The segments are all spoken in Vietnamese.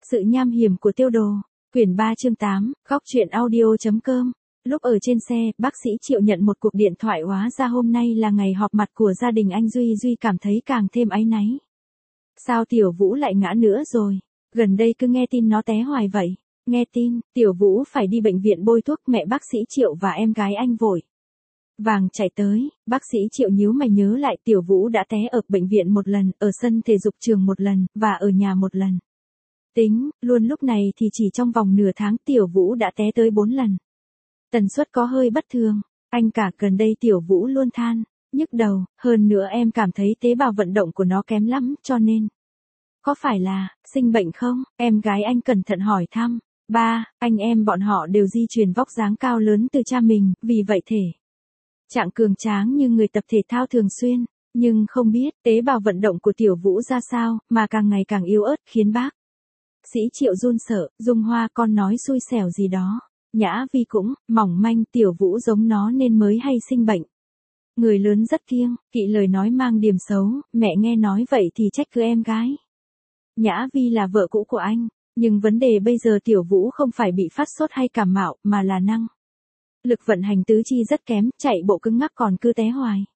Sự nham hiểm của tiêu đồ. Quyển 3 chương 8, góc truyện audio.com. Lúc ở trên xe, bác sĩ Triệu nhận một cuộc điện thoại, hóa ra hôm nay là ngày họp mặt của gia đình anh Duy. Duy cảm thấy càng thêm áy náy. Sao Tiểu Vũ lại ngã nữa rồi? Gần đây cứ nghe tin nó té hoài vậy. Nghe tin, Tiểu Vũ phải đi bệnh viện bôi thuốc, mẹ bác sĩ Triệu và em gái anh vội vàng chạy tới. Bác sĩ Triệu nhíu mày nhớ lại Tiểu Vũ đã té ở bệnh viện một lần, ở sân thể dục trường một lần, và ở nhà một lần. Tính, luôn lúc này thì chỉ trong vòng nửa tháng Tiểu Vũ đã té tới 4 lần. Tần suất có hơi bất thường. Anh cả gần đây Tiểu Vũ luôn than nhức đầu, hơn nữa em cảm thấy tế bào vận động của nó kém lắm, cho nên. Có phải là sinh bệnh không? Em gái anh cẩn thận hỏi thăm. Ba, anh em bọn họ đều di truyền vóc dáng cao lớn từ cha mình, vì vậy thể trạng cường tráng như người tập thể thao thường xuyên. Nhưng không biết tế bào vận động của Tiểu Vũ ra sao, mà càng ngày càng yếu ớt, khiến bác sĩ Triệu run sợ. Dung Hoa, con nói xui xẻo gì đó. Nhã Vi cũng mỏng manh, Tiểu Vũ giống nó nên mới hay sinh bệnh. Người lớn rất kiêng kỵ lời nói mang điểm xấu, mẹ nghe nói vậy thì trách cứ em gái. Nhã Vi là vợ cũ của anh, nhưng vấn đề bây giờ Tiểu Vũ không phải bị phát sốt hay cảm mạo, mà là năng lực vận hành tứ chi rất kém, chạy bộ cứng ngắc còn cứ té hoài.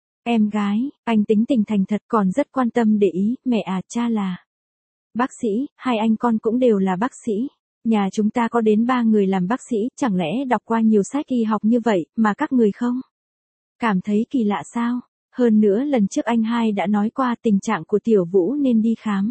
Em gái, anh tính tình thành thật, còn rất quan tâm để ý. Mẹ à, cha là bác sĩ, hai anh con cũng đều là bác sĩ. Nhà chúng ta có đến 3 người làm bác sĩ, chẳng lẽ đọc qua nhiều sách y học như vậy, mà các người không cảm thấy kỳ lạ sao? Hơn nữa lần trước anh hai đã nói qua tình trạng của Tiểu Vũ nên đi khám.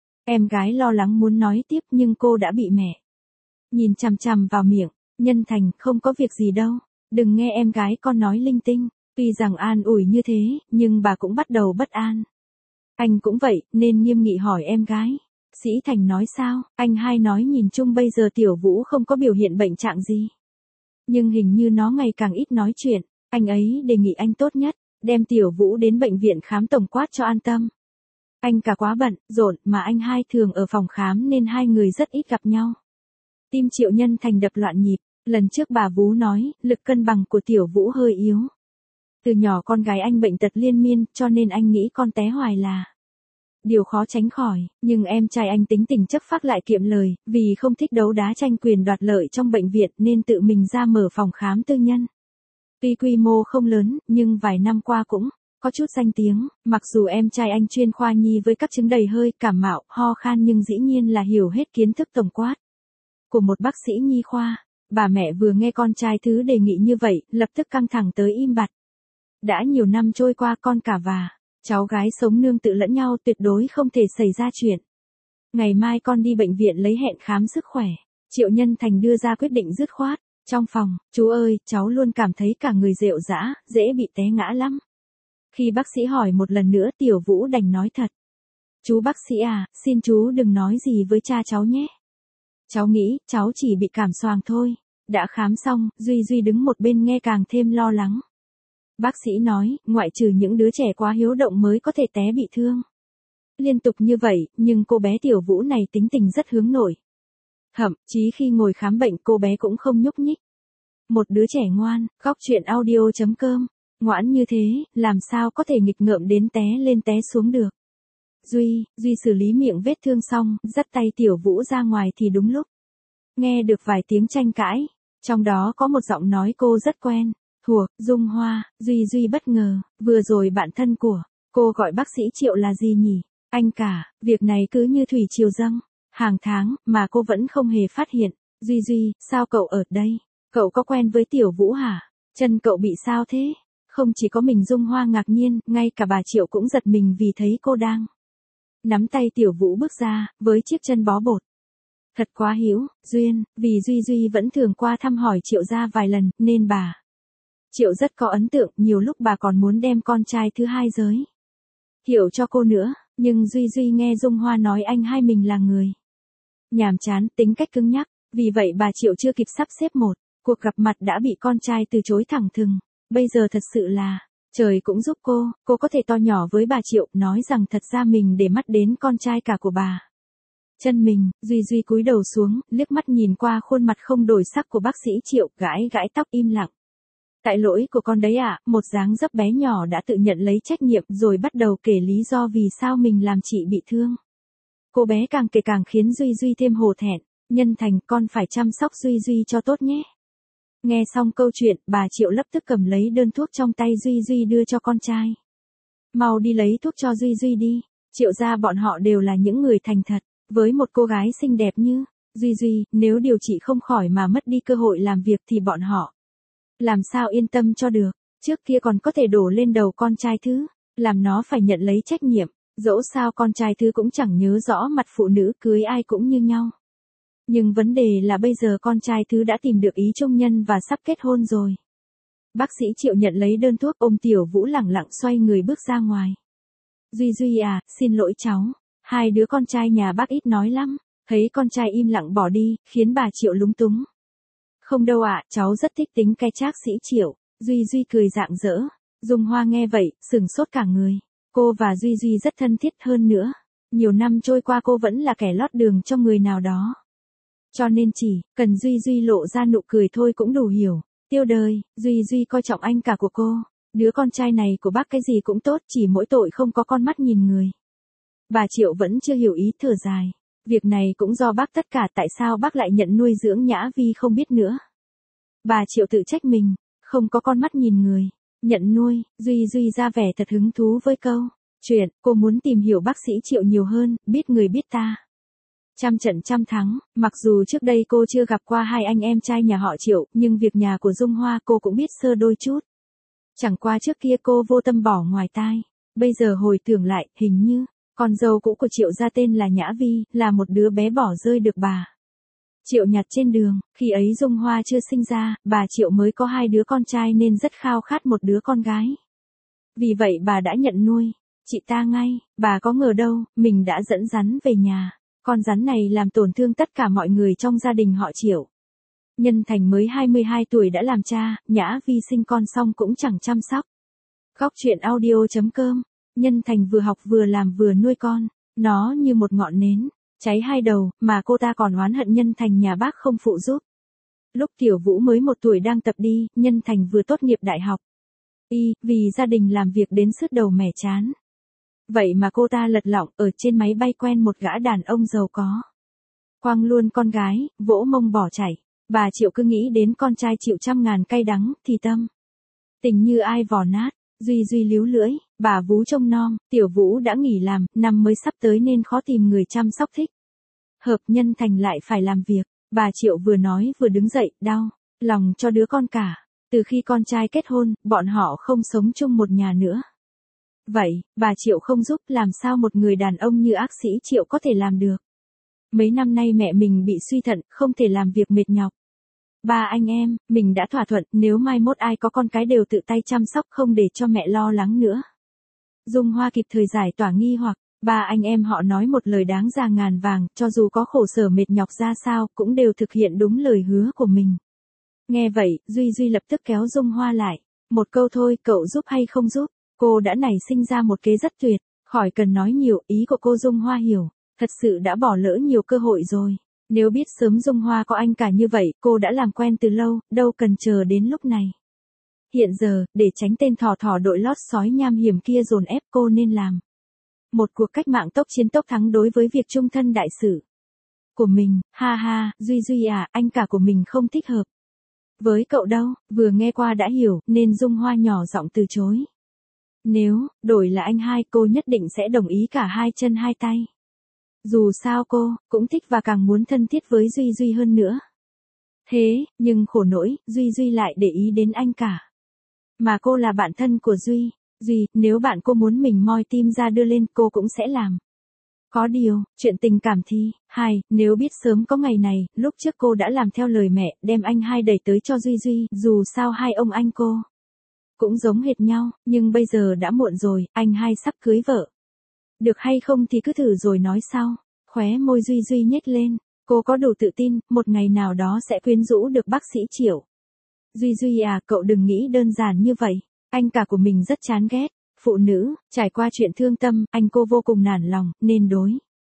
Em gái lo lắng muốn nói tiếp nhưng cô đã bị mẹ nhìn chằm chằm vào miệng. Nhân Thành, không có việc gì đâu. Đừng nghe em gái con nói linh tinh. Tuy rằng an ủi như thế, nhưng bà cũng bắt đầu bất an. Anh cũng vậy, nên nghiêm nghị hỏi em gái. Sĩ Thành nói sao? Anh hai nói nhìn chung bây giờ Tiểu Vũ không có biểu hiện bệnh trạng gì. Nhưng hình như nó ngày càng ít nói chuyện. Anh ấy đề nghị anh tốt nhất đem Tiểu Vũ đến bệnh viện khám tổng quát cho an tâm. Anh cả quá bận rộn mà anh hai thường ở phòng khám nên hai người rất ít gặp nhau. Tim Triệu Nhân Thành đập loạn nhịp. Lần trước bà Vú nói, lực cân bằng của Tiểu Vũ hơi yếu. Từ nhỏ con gái anh bệnh tật liên miên, cho nên anh nghĩ con té hoài là điều khó tránh khỏi. Nhưng em trai anh tính tình chất phác lại kiệm lời, vì không thích đấu đá tranh quyền đoạt lợi trong bệnh viện nên tự mình ra mở phòng khám tư nhân. Tuy quy mô không lớn, nhưng vài năm qua cũng có chút danh tiếng. Mặc dù em trai anh chuyên khoa nhi với các chứng đầy hơi, cảm mạo, ho khan, nhưng dĩ nhiên là hiểu hết kiến thức tổng quát của một bác sĩ nhi khoa. Bà mẹ vừa nghe con trai thứ đề nghị như vậy, lập tức căng thẳng tới im bặt. Đã nhiều năm trôi qua, con cả và cháu gái sống nương tự lẫn nhau, tuyệt đối không thể xảy ra chuyện. Ngày mai con đi bệnh viện lấy hẹn khám sức khỏe. Triệu Nhân Thành đưa ra quyết định dứt khoát. Trong phòng, chú ơi, cháu luôn cảm thấy cả người rệu rã, dễ bị té ngã lắm. Khi bác sĩ hỏi một lần nữa, Tiểu Vũ đành nói thật. Chú bác sĩ à, xin chú đừng nói gì với cha cháu nhé. Cháu nghĩ, cháu chỉ bị cảm xoàng thôi. Đã khám xong, Duy đứng một bên nghe càng thêm lo lắng. Bác sĩ nói, ngoại trừ những đứa trẻ quá hiếu động mới có thể té bị thương liên tục như vậy, nhưng cô bé Tiểu Vũ này tính tình rất hướng nội. Thậm chí khi ngồi khám bệnh cô bé cũng không nhúc nhích. Một đứa trẻ ngoan. Góc truyện audio.com. Ngoãn như thế, làm sao có thể nghịch ngợm đến té lên té xuống được. Duy xử lý miệng vết thương xong, dắt tay Tiểu Vũ ra ngoài thì đúng lúc nghe được vài tiếng tranh cãi. Trong đó có một giọng nói cô rất quen thuộc. Dung Hoa. Duy bất ngờ, vừa rồi bạn thân của cô gọi bác sĩ Triệu là gì nhỉ? Anh cả, việc này cứ như thủy triều dâng hàng tháng mà cô vẫn không hề phát hiện. Duy, sao cậu ở đây? Cậu có quen với Tiểu Vũ hả? Chân cậu bị sao thế? Không chỉ có mình Dung Hoa ngạc nhiên, ngay cả bà Triệu cũng giật mình vì thấy cô đang nắm tay Tiểu Vũ bước ra, với chiếc chân bó bột. Thật quá hữu duyên, vì Duy vẫn thường qua thăm hỏi Triệu gia vài lần, nên bà Triệu rất có ấn tượng, nhiều lúc bà còn muốn đem con trai thứ hai giới thiệu cho cô nữa. Nhưng Duy nghe Dung Hoa nói anh hai mình là người nhàm chán, tính cách cứng nhắc, vì vậy bà Triệu chưa kịp sắp xếp một cuộc gặp mặt đã bị con trai từ chối thẳng thừng. Bây giờ thật sự là trời cũng giúp cô có thể to nhỏ với bà Triệu, nói rằng thật ra mình để mắt đến con trai cả của bà chân mình. Duy cúi đầu xuống, liếc mắt nhìn qua khuôn mặt không đổi sắc của bác sĩ Triệu, gãi tóc im lặng. Tại lỗi của con đấy ạ, một dáng dấp bé nhỏ đã tự nhận lấy trách nhiệm rồi bắt đầu kể lý do vì sao mình làm chị bị thương. Cô bé càng kể càng khiến Duy Duy thêm hổ thẹn. Nhân Thành, con phải chăm sóc Duy Duy cho tốt nhé. Nghe xong câu chuyện, bà Triệu lập tức cầm lấy đơn thuốc trong tay Duy Duy đưa cho con trai. Mau đi lấy thuốc cho Duy Duy đi. Triệu gia bọn họ đều là những người thành thật. Với một cô gái xinh đẹp như Duy Duy, nếu điều trị không khỏi mà mất đi cơ hội làm việc thì bọn họ làm sao yên tâm cho được. Trước kia còn có thể đổ lên đầu con trai Thứ, làm nó phải nhận lấy trách nhiệm. Dẫu sao con trai Thứ cũng chẳng nhớ rõ mặt phụ nữ cưới ai cũng như nhau. Nhưng vấn đề là bây giờ con trai Thứ đã tìm được ý chung nhân và sắp kết hôn rồi. Bác sĩ Triệu nhận lấy đơn thuốc, ôm Tiểu Vũ lẳng lặng xoay người bước ra ngoài. Duy Duy à, xin lỗi cháu. Hai đứa con trai nhà bác ít nói lắm. Thấy con trai im lặng bỏ đi, khiến bà Triệu lúng túng. Không đâu ạ, cháu rất thích tính cái Trác sĩ Triệu. Duy Duy cười rạng rỡ. Dung Hoa nghe vậy, sừng sốt cả người. Cô và Duy Duy rất thân thiết hơn nữa. Nhiều năm trôi qua cô vẫn là kẻ lót đường cho người nào đó. Cho nên chỉ cần Duy Duy lộ ra nụ cười thôi cũng đủ hiểu. Tiêu đời, Duy Duy coi trọng anh cả của cô. Đứa con trai này của bác cái gì cũng tốt, chỉ mỗi tội không có con mắt nhìn người. Bà Triệu vẫn chưa hiểu ý, thở dài. Việc này cũng do bác tất cả, tại sao bác lại nhận nuôi dưỡng Nhã Vi không biết nữa. Bà Triệu tự trách mình, không có con mắt nhìn người. Nhận nuôi, Duy Duy ra vẻ thật hứng thú với câu chuyện, cô muốn tìm hiểu bác sĩ Triệu nhiều hơn, biết người biết ta. Trăm trận trăm thắng, mặc dù trước đây cô chưa gặp qua hai anh em trai nhà họ Triệu, nhưng việc nhà của Dung Hoa cô cũng biết sơ đôi chút. Chẳng qua trước kia cô vô tâm bỏ ngoài tai, bây giờ hồi tưởng lại, hình như con dâu cũ của Triệu gia tên là Nhã Vi, là một đứa bé bỏ rơi được bà Triệu nhặt trên đường. Khi ấy Dung Hoa chưa sinh ra, bà Triệu mới có hai đứa con trai nên rất khao khát một đứa con gái. Vì vậy bà đã nhận nuôi chị ta ngay. Bà có ngờ đâu, mình đã dẫn rắn về nhà. Con rắn này làm tổn thương tất cả mọi người trong gia đình họ Triệu. Nhân Thành mới 22 tuổi đã làm cha, Nhã Vi sinh con xong cũng chẳng chăm sóc. Góc truyện audio.com. Nhân Thành vừa học vừa làm vừa nuôi con. Nó như một ngọn nến, cháy hai đầu, mà cô ta còn oán hận Nhân Thành nhà bác không phụ giúp. Lúc Tiểu Vũ mới 1 tuổi đang tập đi, Nhân Thành vừa tốt nghiệp đại học. Vì gia đình làm việc đến sứt đầu mẻ chán. Vậy mà cô ta lật lọng ở trên máy bay quen một gã đàn ông giàu có. Quăng luôn con gái, vỗ mông bỏ chạy. Bà Triệu cứ nghĩ đến con trai chịu trăm ngàn cay đắng, thì tâm tình như ai vò nát. Duy Duy líu lưỡi, bà vú trông nom, Tiểu Vũ đã nghỉ làm, năm mới sắp tới nên khó tìm người chăm sóc thích hợp. Nhân Thành lại phải làm việc. Bà Triệu vừa nói vừa đứng dậy, đau lòng cho đứa con cả. Từ khi con trai kết hôn, bọn họ không sống chung một nhà nữa. Vậy, bà Triệu không giúp, làm sao một người đàn ông như ác sĩ Triệu có thể làm được. Mấy năm nay mẹ mình bị suy thận, không thể làm việc mệt nhọc. Ba anh em, mình đã thỏa thuận, nếu mai mốt ai có con cái đều tự tay chăm sóc, không để cho mẹ lo lắng nữa. Dung Hoa kịp thời giải tỏa nghi hoặc, ba anh em họ nói một lời đáng ra ngàn vàng, cho dù có khổ sở mệt nhọc ra sao, cũng đều thực hiện đúng lời hứa của mình. Nghe vậy, Duy Duy lập tức kéo Dung Hoa lại. Một câu thôi, cậu giúp hay không giúp? Cô đã nảy sinh ra một kế rất tuyệt, khỏi cần nói nhiều, ý của cô Dung Hoa hiểu. Thật sự đã bỏ lỡ nhiều cơ hội rồi. Nếu biết sớm Dung Hoa có anh cả như vậy, cô đã làm quen từ lâu, đâu cần chờ đến lúc này. Hiện giờ, để tránh tên thỏ thỏ đội lót sói nham hiểm kia dồn ép, cô nên làm một cuộc cách mạng tốc chiến tốc thắng đối với việc chung thân đại sự của mình. Ha ha, Duy Duy à, anh cả của mình không thích hợp với cậu đâu. Vừa nghe qua đã hiểu, nên Dung Hoa nhỏ giọng từ chối. Nếu đổi là anh hai, cô nhất định sẽ đồng ý cả hai chân hai tay. Dù sao cô cũng thích và càng muốn thân thiết với Duy Duy hơn nữa. Thế, nhưng khổ nỗi, Duy Duy lại để ý đến anh cả. Mà cô là bạn thân của Duy. Duy, nếu bạn cô muốn mình moi tim ra đưa lên, cô cũng sẽ làm. Có điều, chuyện tình cảm thì, nếu biết sớm có ngày này, lúc trước cô đã làm theo lời mẹ, đem anh hai đẩy tới cho Duy Duy, dù sao hai ông anh cô cũng giống hệt nhau, nhưng bây giờ đã muộn rồi, anh hai sắp cưới vợ. Được hay không thì cứ thử rồi nói sau. Khóe môi Duy Duy nhếch lên, cô có đủ tự tin, một ngày nào đó sẽ quyến rũ được bác sĩ Triệu. Duy Duy à, cậu đừng nghĩ đơn giản như vậy. Anh cả của mình rất chán ghét phụ nữ, trải qua chuyện thương tâm, anh cô vô cùng nản lòng, nên đối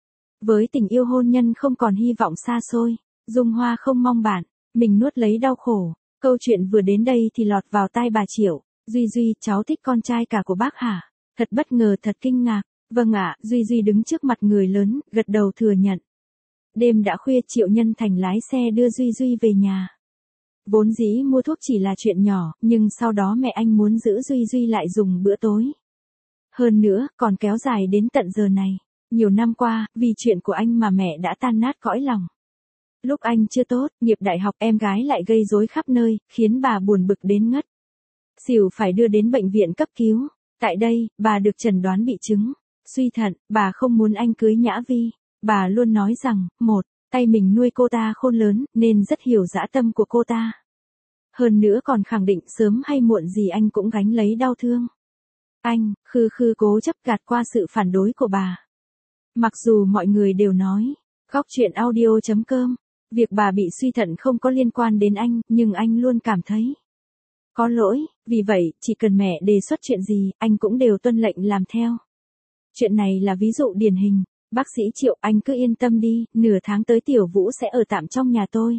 với tình yêu hôn nhân không còn hy vọng xa xôi. Dung Hoa không mong bạn mình nuốt lấy đau khổ. Câu chuyện vừa đến đây thì lọt vào tai bà Triệu. Duy Duy, cháu thích con trai cả của bác hả? Thật bất ngờ, thật kinh ngạc. Vâng ạ, Duy Duy đứng trước mặt người lớn, gật đầu thừa nhận. Đêm đã khuya Triệu Nhân Thành lái xe đưa Duy Duy về nhà. Vốn dĩ mua thuốc chỉ là chuyện nhỏ, nhưng sau đó mẹ anh muốn giữ Duy Duy lại dùng bữa tối. Hơn nữa, còn kéo dài đến tận giờ này. Nhiều năm qua, vì chuyện của anh mà mẹ đã tan nát cõi lòng. Lúc anh chưa tốt, nghiệp đại học em gái lại gây rối khắp nơi, khiến bà buồn bực đến ngất xỉu phải đưa đến bệnh viện cấp cứu. Tại đây, bà được chẩn đoán bị chứng suy thận, bà không muốn anh cưới Nhã Vi. Bà luôn nói rằng, tay mình nuôi cô ta khôn lớn, nên rất hiểu dã tâm của cô ta. Hơn nữa còn khẳng định sớm hay muộn gì anh cũng gánh lấy đau thương. Anh, cố chấp gạt qua sự phản đối của bà. Mặc dù mọi người đều nói, góc chuyện audio.com, việc bà bị suy thận không có liên quan đến anh, nhưng anh luôn cảm thấy có lỗi, vì vậy, chỉ cần mẹ đề xuất chuyện gì, anh cũng đều tuân lệnh làm theo. Chuyện này là ví dụ điển hình. Bác sĩ Triệu, anh cứ yên tâm đi, nửa tháng tới Tiểu Vũ sẽ ở tạm trong nhà tôi.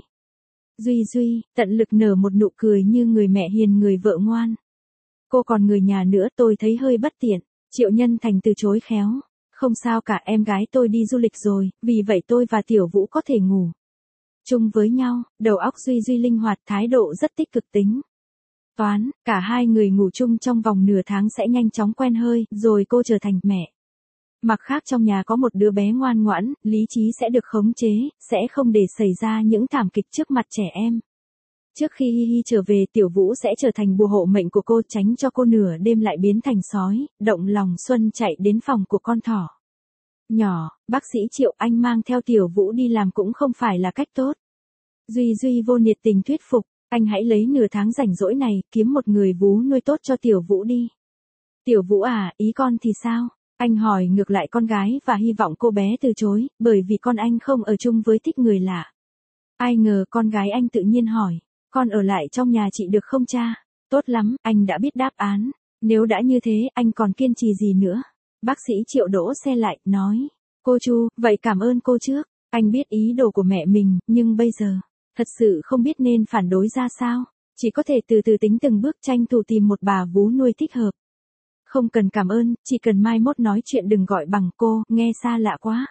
Duy, tận lực nở một nụ cười như người mẹ hiền người vợ ngoan. Cô còn người nhà nữa, tôi thấy hơi bất tiện. Triệu Nhân Thành từ chối khéo. Không sao cả, em gái tôi đi du lịch rồi, vì vậy tôi và Tiểu Vũ có thể ngủ chung với nhau. Đầu óc Duy linh hoạt, thái độ rất tích cực tính toán, cả hai người ngủ chung trong vòng nửa tháng sẽ nhanh chóng quen hơi, rồi cô trở thành mẹ. Mặt khác trong nhà có một đứa bé ngoan ngoãn, lý trí sẽ được khống chế, sẽ không để xảy ra những thảm kịch trước mặt trẻ em. Trước khi Hi trở về, Tiểu Vũ sẽ trở thành bùa hộ mệnh của cô, tránh cho cô nửa đêm lại biến thành sói, động lòng xuân chạy đến phòng của con thỏ nhỏ. Bác sĩ Triệu, anh mang theo Tiểu Vũ đi làm cũng không phải là cách tốt. Duy vô nhiệt tình thuyết phục, anh hãy lấy nửa tháng rảnh rỗi này, kiếm một người vú nuôi tốt cho Tiểu Vũ đi. Tiểu Vũ à, ý con thì sao? Anh hỏi ngược lại con gái và hy vọng cô bé từ chối, bởi vì con anh không ở chung với thích người lạ. Ai ngờ con gái anh tự nhiên hỏi, con ở lại trong nhà chị được không cha? Tốt lắm, anh đã biết đáp án. Nếu đã như thế, anh còn kiên trì gì nữa? Bác sĩ Triệu đỗ xe lại, nói, cô Chu, vậy cảm ơn cô trước. Anh biết ý đồ của mẹ mình, nhưng bây giờ, thật sự không biết nên phản đối ra sao. Chỉ có thể từ từ tính từng bước, tranh thủ tìm một bà vú nuôi thích hợp. Không cần cảm ơn, chỉ cần mai mốt nói chuyện đừng gọi bằng cô, nghe xa lạ quá.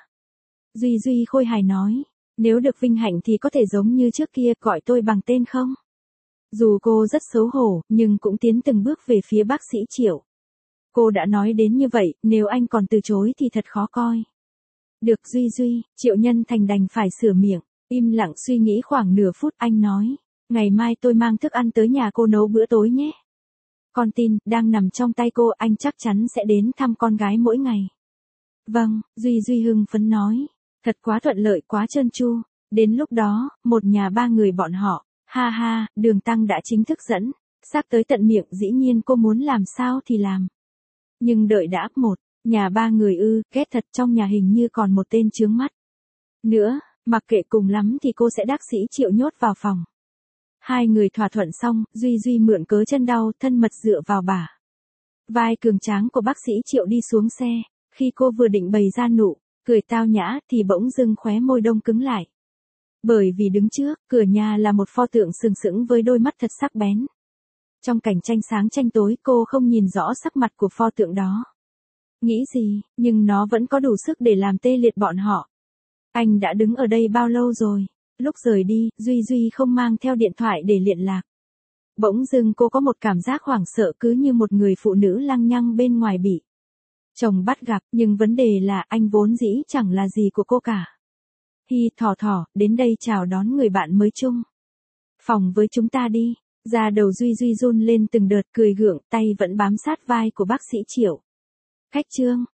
Duy khôi hài nói, nếu được vinh hạnh thì có thể giống như trước kia, gọi tôi bằng tên không? Dù cô rất xấu hổ, nhưng cũng tiến từng bước về phía bác sĩ Triệu. Cô đã nói đến như vậy, nếu anh còn từ chối thì thật khó coi. Được Duy, Triệu Nhân Thành đành phải sửa miệng, im lặng suy nghĩ khoảng nửa phút, anh nói, ngày mai tôi mang thức ăn tới nhà cô nấu bữa tối nhé. Con tin, đang nằm trong tay cô, anh chắc chắn sẽ đến thăm con gái mỗi ngày. Vâng, Duy hưng phấn nói, thật quá thuận lợi, quá trơn tru. Đến lúc đó, một nhà ba người bọn họ, ha, Đường Tăng đã chính thức dẫn xác tới tận miệng, dĩ nhiên cô muốn làm sao thì làm. Nhưng đợi đã, nhà ba người ghét thật, trong nhà hình như còn một tên chướng mắt nữa, mặc kệ, cùng lắm thì cô sẽ đắc sĩ Triệu nhốt vào phòng. Hai người thỏa thuận xong, Duy mượn cớ chân đau, thân mật dựa vào bả vai cường tráng của bác sĩ Triệu đi xuống xe. Khi cô vừa định bày ra nụ cười tao nhã thì bỗng dưng khóe môi đông cứng lại. Bởi vì đứng trước cửa nhà là một pho tượng sừng sững với đôi mắt thật sắc bén. Trong cảnh tranh sáng tranh tối, cô không nhìn rõ sắc mặt của pho tượng đó. Nghĩ gì, nhưng nó vẫn có đủ sức để làm tê liệt bọn họ. Anh đã đứng ở đây bao lâu rồi? Lúc rời đi, Duy không mang theo điện thoại để liên lạc. Bỗng dưng cô có một cảm giác hoảng sợ, cứ như một người phụ nữ lăng nhăng bên ngoài bị chồng bắt gặp, nhưng vấn đề là anh vốn dĩ chẳng là gì của cô cả. Hi, thỏ, đến đây chào đón người bạn mới chung phòng với chúng ta đi. Da đầu Duy run lên từng đợt, cười gượng, tay vẫn bám sát vai của bác sĩ Triệu. Khách trương,